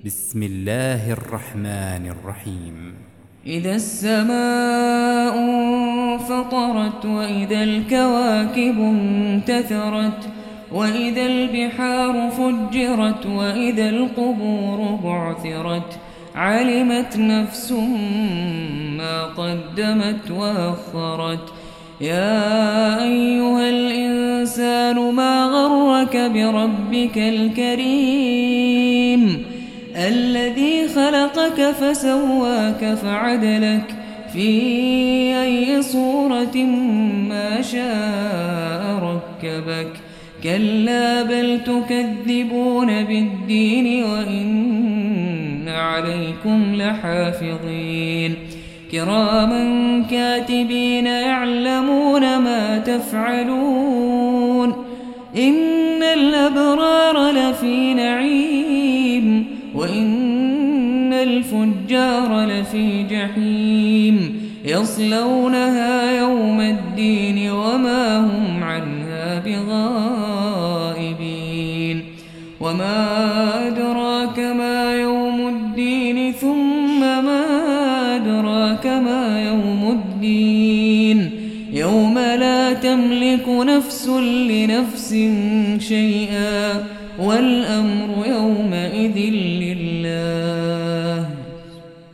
بسم الله الرحمن الرحيم. إذا السماء انفطرت وإذا الكواكب انتثرت وإذا البحار فجرت وإذا القبور بعثرت علمت نفس ما قدمت وأخرت. يا أيها الإنسان ما غرك بربك الكريم الذي خلقك فسواك فعدلك في أي صورة ما شاء ركبك. كلا بل تكذبون بالدين وإن عليكم لحافظين كراما كاتبين يعلمون ما تفعلون. إن الأبرار لفي نعيم وإن الفجار لفي جحيم يصلونها يوم الدين وما هم عنها بغائبين. وما أدراك ما يوم الدين ثم ما أدراك ما يوم الدين يوم لا تملك نفس لنفس شيئا والأمر يومئذ لله.